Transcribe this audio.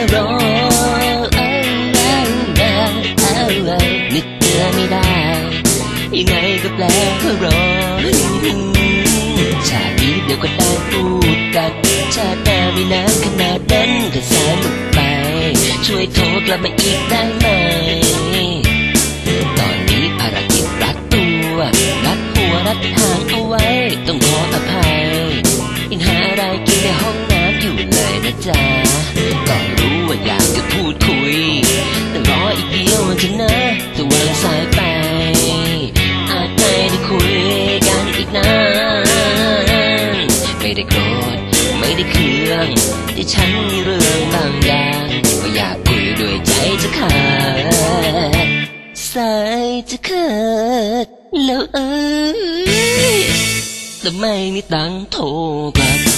รอนึกเธอไม่ได้ยังไงก็แปลว่ารอชาตินี้เดี๋ยวก็ได้พูดกันชาติหน้าไม่นานขนาดนั้นก็สายหมดไปช่วยโทรกลับมาอีกได้ไหมตอนนี้ภารกิจรัดตัวรัดหัวรัดหางเอาไว้ต้องขออภัยยังหาอะไรกินในห้องน้ำอยู่เลยนะจ๊ะก็รู้ว่าอยากจะพูดคุยแต่รออีกเดียวมันจะนะจะวางสายไปอาจไม่ได้คุยกันอีกนานไม่ได้โกรธไม่ได้เคืองที่ฉันมีเรื่องบางอย่างก็อยากคุยด้วยใจจะขาดสายจะขาดแล้วแต่ไม่มีตังค์โทรกลับ